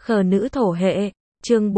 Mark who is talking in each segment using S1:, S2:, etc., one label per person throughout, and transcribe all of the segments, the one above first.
S1: Khờ nữ thổ hệ, chương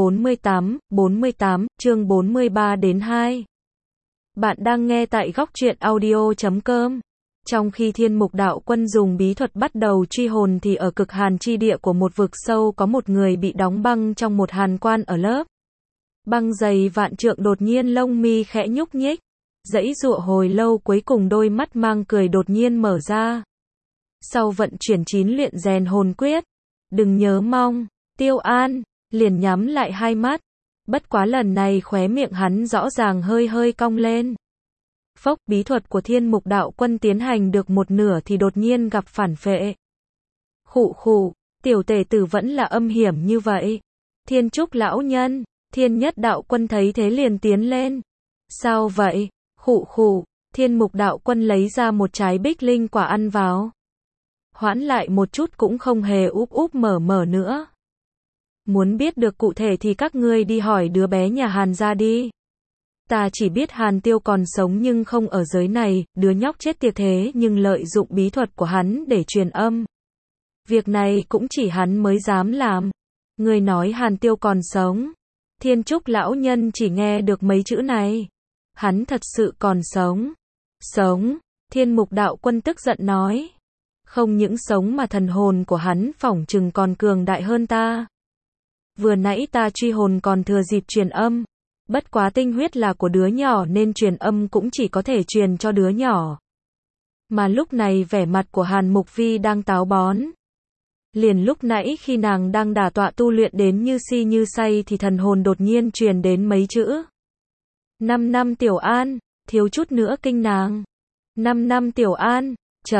S1: 48, chương 43 đến 2. Bạn đang nghe tại góc truyện audio.com. Trong khi Thiên Mục Đạo Quân dùng bí thuật bắt đầu truy hồn thì ở cực hàn chi địa của một vực sâu có một người bị đóng băng trong một hàn quan ở lớp. Băng dày vạn trượng đột nhiên lông mi khẽ nhúc nhích. Giãy giụa hồi lâu cuối cùng đôi mắt mang cười đột nhiên mở ra. Sau vận chuyển 9 luyện rèn hồn quyết, đừng nhớ mong, Tiêu An liền nhắm lại hai mắt. Bất quá lần này khóe miệng hắn rõ ràng hơi hơi cong lên. Phốc, bí thuật của Thiên Mục Đạo Quân tiến hành được một nửa thì đột nhiên gặp phản phệ. Khụ khụ, tiểu tể tử vẫn là âm hiểm như vậy. Thiên Trúc lão nhân, Thiên Nhất Đạo Quân thấy thế liền tiến lên. Sao vậy? Khụ khụ, Thiên Mục Đạo Quân lấy ra một trái bích linh quả ăn vào. Hoãn lại một chút cũng không hề úp úp mở nữa. Muốn biết được cụ thể thì các ngươi đi hỏi đứa bé nhà Hàn ra đi. Ta chỉ biết Hàn Tiêu còn sống nhưng không ở giới này, đứa nhóc chết tiệt thế nhưng lợi dụng bí thuật của hắn để truyền âm. Việc này cũng chỉ hắn mới dám làm. Người nói Hàn Tiêu còn sống. Thiên Trúc lão nhân chỉ nghe được mấy chữ này. Hắn thật sự còn sống. Sống, Thiên Mục Đạo Quân tức giận nói. Không những sống mà thần hồn của hắn phỏng chừng còn cường đại hơn ta. Vừa nãy ta truy hồn còn thừa dịp truyền âm. Bất quá tinh huyết là của đứa nhỏ nên truyền âm cũng chỉ có thể truyền cho đứa nhỏ. Mà lúc này vẻ mặt của Hàn Mục Vi đang táo bón. Liền lúc nãy khi nàng đang đả tọa tu luyện đến như si như say thì thần hồn đột nhiên truyền đến mấy chữ. 5 năm Tiểu An, thiếu chút nữa kinh nàng. 5 năm Tiểu An,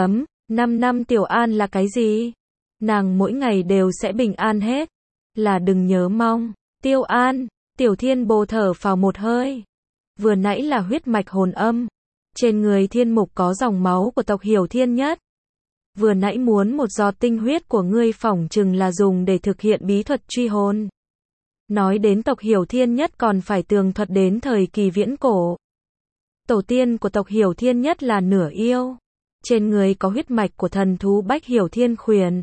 S1: 5 năm Tiểu An là cái gì? Nàng mỗi ngày đều sẽ bình an hết. Là đừng nhớ mong. Tiêu An, Tiểu Thiên Bồ thở phào một hơi. Vừa nãy là huyết mạch hồn âm. Trên người Thiên Mục có dòng máu của tộc Hiểu Thiên Nhất. Vừa nãy muốn một giọt tinh huyết của ngươi phỏng chừng là dùng để thực hiện bí thuật truy hồn. Nói đến tộc Hiểu Thiên Nhất còn phải tường thuật đến thời kỳ viễn cổ. Tổ tiên của tộc Hiểu Thiên Nhất là nửa yêu. Trên người có huyết mạch của thần thú Bách Hiểu Thiên Khuyển.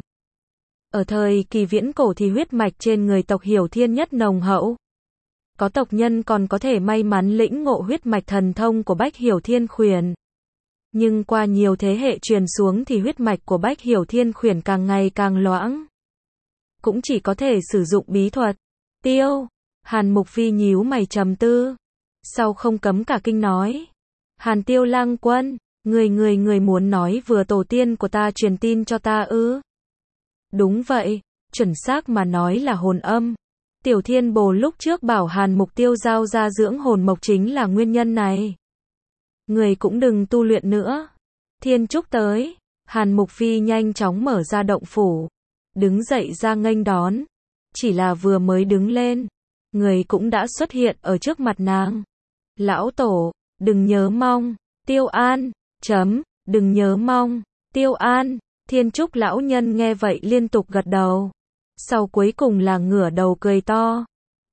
S1: Ở thời kỳ viễn cổ thì huyết mạch trên người tộc Hiểu Thiên Nhất nồng hậu. Có tộc nhân còn có thể may mắn lĩnh ngộ huyết mạch thần thông của Bách Hiểu Thiên Khuyển. Nhưng qua nhiều thế hệ truyền xuống thì huyết mạch của Bách Hiểu Thiên Khuyển càng ngày càng loãng. Cũng chỉ có thể sử dụng bí thuật. Tiêu, Hàn Mục Vi nhíu mày trầm tư. Sau không cấm cả kinh nói. Hàn Tiêu lang quân, người muốn nói vừa tổ tiên của ta truyền tin cho ta ư? Đúng vậy, chuẩn xác mà nói là hồn âm. Tiểu Thiên Bồ lúc trước bảo Hàn Mục Tiêu giao ra dưỡng hồn mộc chính là nguyên nhân này. Người cũng đừng tu luyện nữa. Thiên Trúc tới. Hàn Mục Phi nhanh chóng mở ra động phủ. Đứng dậy ra nghênh đón. Chỉ là vừa mới đứng lên. Người cũng đã xuất hiện ở trước mặt nàng. Lão Tổ, đừng nhớ mong. Tiêu An, đừng nhớ mong. Tiêu An. Thiên Trúc lão nhân nghe vậy liên tục gật đầu. Sau cuối cùng là ngửa đầu cười to.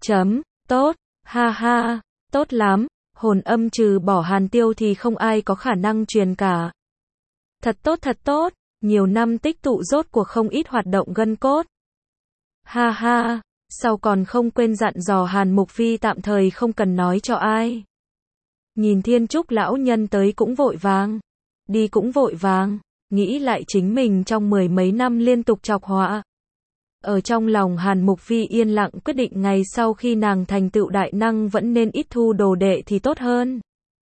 S1: Tốt, ha ha, tốt lắm. Hồn âm trừ bỏ Hàn Tiêu thì không ai có khả năng truyền cả. Thật tốt, nhiều năm tích tụ rốt cuộc không ít hoạt động gân cốt. Ha ha, sau còn không quên dặn dò Hàn Mục Vi tạm thời không cần nói cho ai. Nhìn Thiên Trúc lão nhân tới cũng vội vàng, đi cũng vội vàng, nghĩ lại chính mình trong 10 mấy năm liên tục chọc họa. Ở trong lòng Hàn Mục Vi yên lặng quyết định ngày sau khi nàng thành tựu đại năng vẫn nên ít thu đồ đệ thì tốt hơn.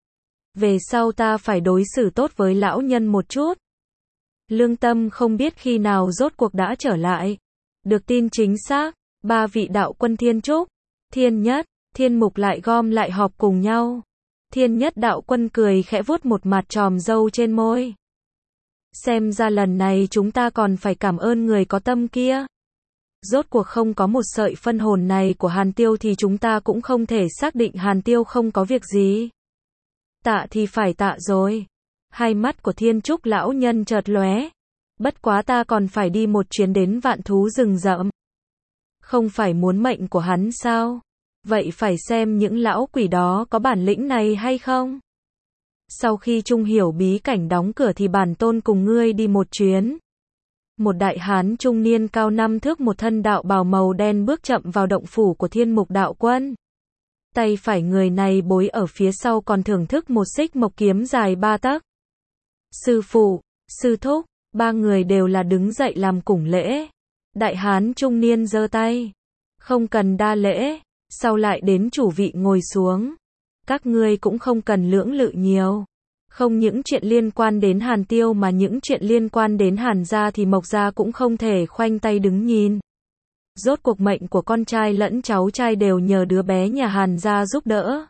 S1: Về sau ta phải đối xử tốt với lão nhân một chút. Lương Tâm không biết khi nào rốt cuộc đã trở lại. Được tin chính xác, 3 vị đạo quân Thiên Trúc, Thiên Nhất, Thiên Mục lại gom lại họp cùng nhau. Thiên Nhất đạo quân cười khẽ vuốt một mặt tròm râu trên môi. Xem ra lần này chúng ta còn phải cảm ơn người có tâm kia. Rốt cuộc không có một sợi phân hồn này của Hàn Tiêu thì chúng ta cũng không thể xác định Hàn Tiêu không có việc gì. Tạ thì phải tạ rồi. Hai mắt của Thiên Trúc lão nhân chợt lóe. Bất quá ta còn phải đi một chuyến đến Vạn Thú rừng rậm. Không phải muốn mệnh của hắn sao? Vậy phải xem những lão quỷ đó có bản lĩnh này hay không? Sau khi Trung Hiểu bí cảnh đóng cửa thì bản tôn cùng ngươi đi một chuyến. Một đại hán trung niên cao 5 thước, một thân đạo bào màu đen bước chậm vào động phủ của Thiên Mục Đạo Quân. Tay phải người này bối ở phía sau còn thưởng thức một xích mộc kiếm dài 3 tấc. Sư phụ, sư thúc, ba người đều là đứng dậy làm củng lễ. Đại hán trung niên giơ tay. Không cần đa lễ, sau lại đến chủ vị ngồi xuống. Các ngươi cũng không cần lưỡng lự nhiều. Không những chuyện liên quan đến Hàn Tiêu mà những chuyện liên quan đến Hàn gia thì Mộc gia cũng không thể khoanh tay đứng nhìn. Rốt cuộc mệnh của con trai lẫn cháu trai đều nhờ đứa bé nhà Hàn gia giúp đỡ.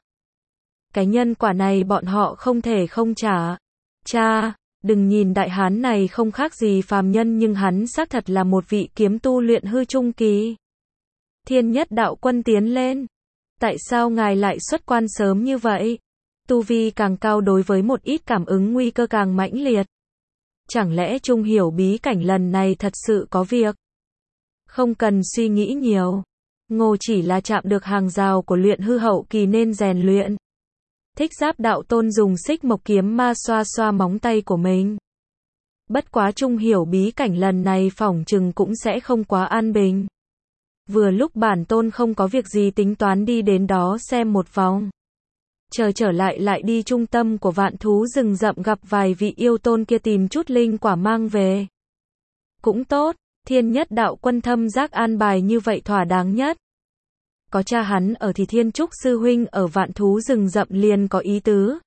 S1: Cái nhân quả này bọn họ không thể không trả. Cha, đừng nhìn đại hán này không khác gì phàm nhân nhưng hắn xác thật là một vị kiếm tu luyện hư trung kỳ. Thiên Nhất Đạo Quân tiến lên. Tại sao ngài lại xuất quan sớm như vậy? Tu vi càng cao đối với một ít cảm ứng nguy cơ càng mãnh liệt. Chẳng lẽ Trung Hiểu bí cảnh lần này thật sự có việc? Không cần suy nghĩ nhiều. Ngô chỉ là chạm được hàng rào của luyện hư hậu kỳ nên rèn luyện. Thích Giáp Đạo Tôn dùng xích mộc kiếm ma xoa xoa móng tay của mình. Bất quá Trung Hiểu bí cảnh lần này phỏng chừng cũng sẽ không quá an bình. Vừa lúc bản tôn không có việc gì tính toán đi đến đó xem một vòng. Chờ trở lại đi trung tâm của vạn thú rừng rậm gặp vài vị yêu tôn kia tìm chút linh quả mang về. Cũng tốt, Thiên Nhất Đạo Quân thâm giác an bài như vậy thỏa đáng nhất. Có cha hắn ở thì Thiên Trúc sư huynh ở vạn thú rừng rậm liền có ý tứ.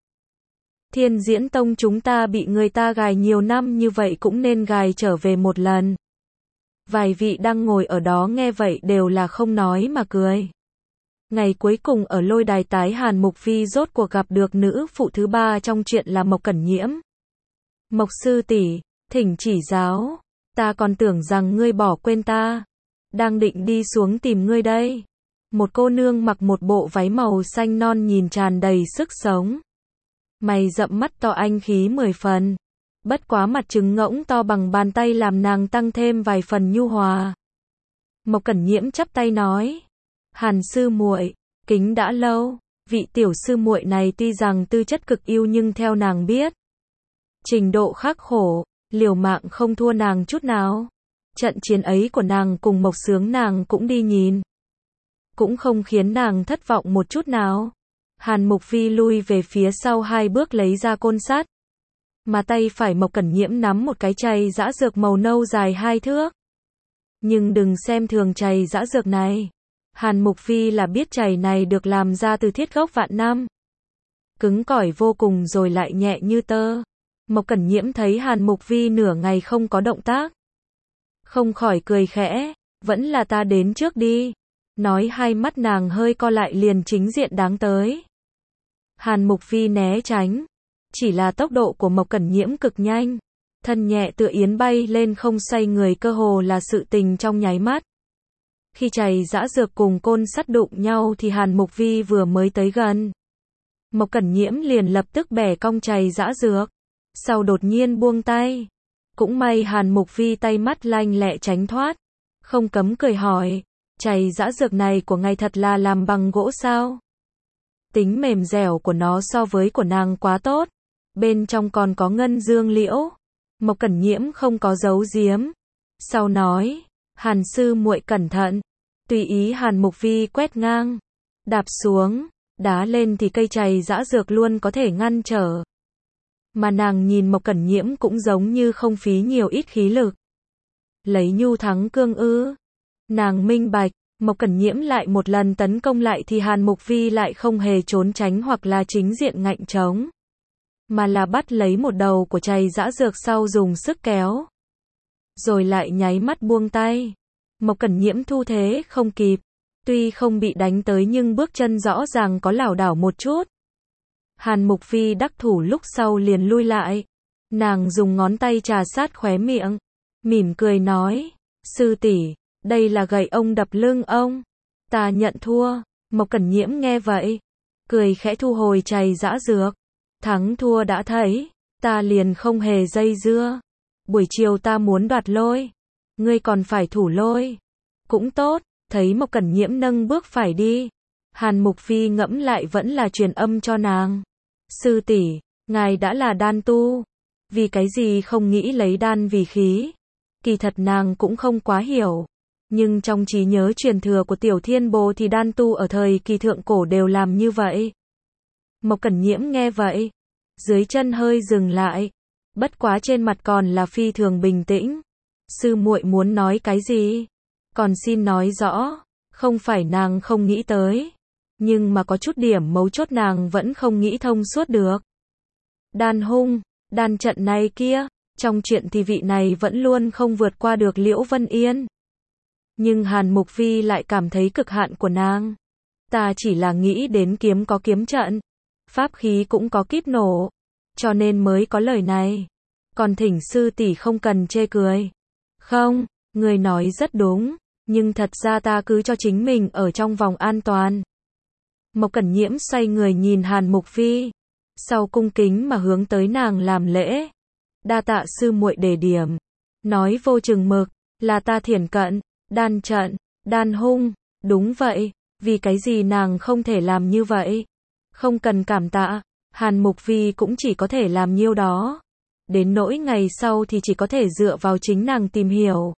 S1: Thiên Diễn Tông chúng ta bị người ta gài nhiều năm như vậy cũng nên gài trở về một lần. Vài vị đang ngồi ở đó nghe vậy đều là không nói mà cười. Ngày cuối cùng ở lôi đài tái Hàn Mục Phi rốt cuộc gặp được nữ phụ thứ ba trong chuyện là Mộc Cẩn Nhiễm. Mộc sư tỷ, thỉnh chỉ giáo, ta còn tưởng rằng ngươi bỏ quên ta. Đang định đi xuống tìm ngươi đây. Một cô nương mặc một bộ váy màu xanh non nhìn tràn đầy sức sống. Mày rậm mắt to anh khí 10 phần. Bất quá mặt trứng ngỗng to bằng bàn tay làm nàng tăng thêm vài phần nhu hòa. Mộc Cẩn Nhiễm chắp tay nói. Hàn sư muội, kính đã lâu, vị tiểu sư muội này tuy rằng tư chất cực ưu nhưng theo nàng biết, trình độ khắc khổ, liều mạng không thua nàng chút nào. Trận chiến ấy của nàng cùng Mộc Sướng nàng cũng đi nhìn, cũng không khiến nàng thất vọng một chút nào. Hàn Mục Phi lui về phía sau 2 bước lấy ra côn sắt, mà tay phải Mộc Cẩn Nhiễm nắm một cái chày dã dược màu nâu dài 2 thước. Nhưng đừng xem thường chày dã dược này. Hàn Mục Phi là biết chày này được làm ra từ thiết gốc vạn năm. Cứng cỏi vô cùng rồi lại nhẹ như tơ. Mộc Cẩn Nhiễm thấy Hàn Mục Phi nửa ngày không có động tác. Không khỏi cười khẽ, vẫn là ta đến trước đi. Nói 2 mắt nàng hơi co lại liền chính diện đáng tới. Hàn Mục Phi né tránh. Chỉ là tốc độ của Mộc Cẩn Nhiễm cực nhanh. Thân nhẹ tựa yến bay lên không xoay người cơ hồ là sự tình trong nháy mắt. Khi chày dã dược cùng côn sắt đụng nhau thì Hàn Mục Phi vừa mới tới gần. Mộc Cẩn Nhiễm liền lập tức bẻ cong chày dã dược. Sau đột nhiên buông tay. Cũng may Hàn Mục Phi tay mắt lanh lẹ tránh thoát. Không cấm cười hỏi. Chày dã dược này của ngài thật là làm bằng gỗ sao? Tính mềm dẻo của nó so với của nàng quá tốt. Bên trong còn có ngân dương liễu. Mộc Cẩn Nhiễm không có giấu giếm. Sau nói. Hàn sư muội cẩn thận. Tùy ý Hàn Mục Phi quét ngang. Đạp xuống. Đá lên thì cây chày dã dược luôn có thể ngăn trở. Mà nàng nhìn Mộc Cẩn Nhiễm cũng giống như không phí nhiều ít khí lực. Lấy nhu thắng cương ư. Nàng minh bạch. Mộc Cẩn Nhiễm lại một lần tấn công lại thì Hàn Mục Phi lại không hề trốn tránh hoặc là chính diện ngạnh chống. Mà là bắt lấy một đầu của chày dã dược sau dùng sức kéo. Rồi lại nháy mắt buông tay. Mộc Cẩn Nhiễm thu thế không kịp. Tuy không bị đánh tới nhưng bước chân rõ ràng có lảo đảo một chút. Hàn Mục Phi đắc thủ lúc sau liền lui lại. Nàng dùng ngón tay trà sát khóe miệng. Mỉm cười nói. Sư tỷ, đây là gậy ông đập lưng ông. Ta nhận thua. Mộc Cẩn Nhiễm nghe vậy. Cười khẽ thu hồi chày dã dược. Thắng thua đã thấy. Ta liền không hề dây dưa. Buổi chiều ta muốn đoạt lôi. Ngươi còn phải thủ lôi. Cũng tốt. Thấy Mộc Cẩn Nhiễm nâng bước phải đi. Hàn Mục Phi ngẫm lại vẫn là truyền âm cho nàng. Sư tỷ, ngài đã là đan tu. Vì cái gì không nghĩ lấy đan vì khí. Kỳ thật nàng cũng không quá hiểu. Nhưng trong trí nhớ truyền thừa của Tiểu Thiên Bồ thì đan tu ở thời kỳ thượng cổ đều làm như vậy. Mộc Cẩn Nhiễm nghe vậy, dưới chân hơi dừng lại, bất quá trên mặt còn là phi thường bình tĩnh. Sư muội muốn nói cái gì? Còn xin nói rõ. Không phải nàng không nghĩ tới, nhưng mà có chút điểm mấu chốt nàng vẫn không nghĩ thông suốt được. Đan hung, đan trận này kia, trong chuyện thì vị này vẫn luôn không vượt qua được Liễu Vân Yên. Nhưng Hàn Mục Vi lại cảm thấy cực hạn của nàng. Ta chỉ là nghĩ đến kiếm có kiếm trận, pháp khí cũng có kíp nổ, cho nên mới có lời này. Còn thỉnh sư tỷ không cần chê cười. Không, người nói rất đúng, nhưng thật ra ta cứ cho chính mình ở trong vòng an toàn. Mộc Cẩn Nhiễm xoay người nhìn Hàn Mục Vi, sau cung kính mà hướng tới nàng làm lễ. Đa tạ sư muội đề điểm. Nói vô chừng mực, là ta thiển cận, đan trận, đan hung, đúng vậy, vì cái gì nàng không thể làm như vậy? Không cần cảm tạ, Hàn Mục Vi cũng chỉ có thể làm nhiêu đó. Đến nỗi ngày sau thì chỉ có thể dựa vào chính nàng tìm hiểu.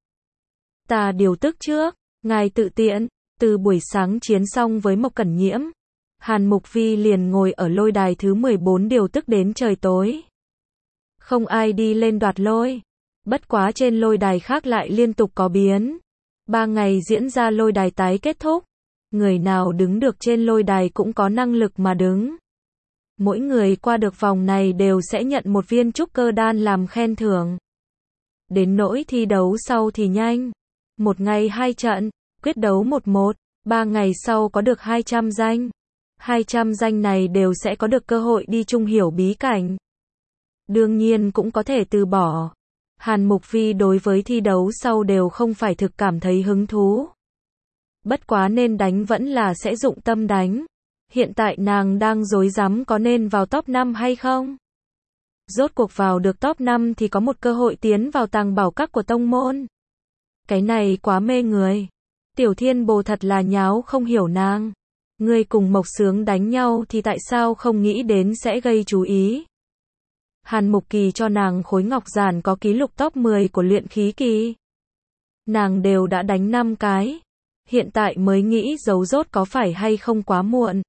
S1: Ta điều tức trước, ngài tự tiện. Từ buổi sáng chiến xong với Mộc Cẩn Nhiễm, Hàn Mục Vi liền ngồi ở lôi đài thứ 14 điều tức đến trời tối. Không ai đi lên đoạt lôi. Bất quá trên lôi đài khác lại liên tục có biến. 3 ngày diễn ra lôi đài tái kết thúc. Người nào đứng được trên lôi đài cũng có năng lực mà đứng. Mỗi người qua được vòng này đều sẽ nhận một viên trúc cơ đan làm khen thưởng. Đến nỗi thi đấu sau thì nhanh. 1 ngày 2 trận, quyết đấu 1-1, 3 ngày sau có được 200 danh. 200 danh này đều sẽ có được cơ hội đi chung hiểu bí cảnh. Đương nhiên cũng có thể từ bỏ. Hàn Mục Vi đối với thi đấu sau đều không phải thực cảm thấy hứng thú. Bất quá nên đánh vẫn là sẽ dụng tâm đánh. Hiện tại nàng đang rối rắm có nên vào top 5 hay không? Rốt cuộc vào được top 5 thì có một cơ hội tiến vào tàng bảo các của tông môn. Cái này quá mê người. Tiểu Thiên Bồ thật là nháo không hiểu nàng. Ngươi cùng Mộc Sướng đánh nhau thì tại sao không nghĩ đến sẽ gây chú ý? Hàn Mục Kỳ cho nàng khối ngọc giản có ký lục top 10 của luyện khí kỳ. Nàng đều đã đánh 5 cái. Hiện tại mới nghĩ giấu rốt có phải hay không quá muộn.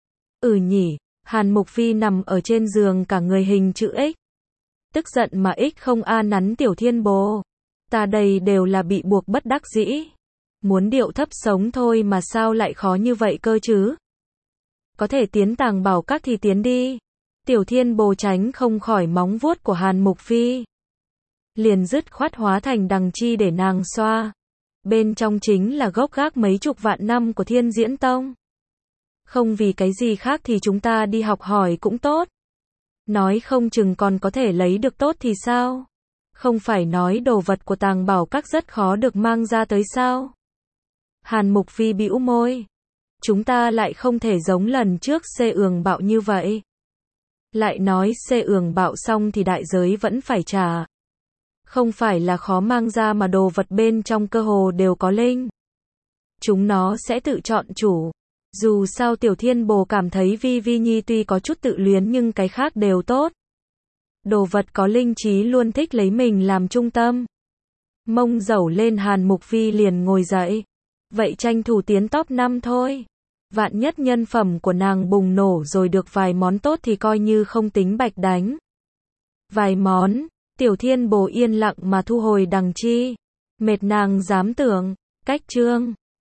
S1: Nhỉ, Hàn Mục Vi nằm ở trên giường cả người hình chữ X. Tức giận mà X không nắn Tiểu Thiên Bồ. Ta đây đều là bị buộc bất đắc dĩ. Muốn điệu thấp sống thôi mà sao lại khó như vậy cơ chứ? Có thể tiến tàng bảo các thì tiến đi. Tiểu Thiên Bồ tránh không khỏi móng vuốt của Hàn Mục Vi. Liền dứt khoát hóa thành đằng chi để nàng xoa. Bên trong chính là gốc gác mấy chục vạn năm của Thiên Diễn Tông. Không vì cái gì khác thì chúng ta đi học hỏi cũng tốt. Nói không chừng còn có thể lấy được tốt thì sao? Không phải nói đồ vật của tàng bảo các rất khó được mang ra tới sao? Hàn Mục Vi bĩu môi. Chúng ta lại không thể giống lần trước xê ường bạo như vậy. Lại nói xê ường bạo xong thì đại giới vẫn phải trả. Không phải là khó mang ra mà đồ vật bên trong cơ hồ đều có linh. Chúng nó sẽ tự chọn chủ. Dù sao Tiểu Thiên Bồ cảm thấy Vi Vi Nhi tuy có chút tự luyến nhưng cái khác đều tốt. Đồ vật có linh trí luôn thích lấy mình làm trung tâm. Mông dẩu lên Hàn Mục Vi liền ngồi dậy. Vậy tranh thủ tiến top 5 thôi. Vạn nhất nhân phẩm của nàng bùng nổ rồi được vài món tốt thì coi như không tính bạch đánh. Vài món, Tiểu Thiên Bồ yên lặng mà thu hồi đằng chi. Mệt nàng dám tưởng, cách chương.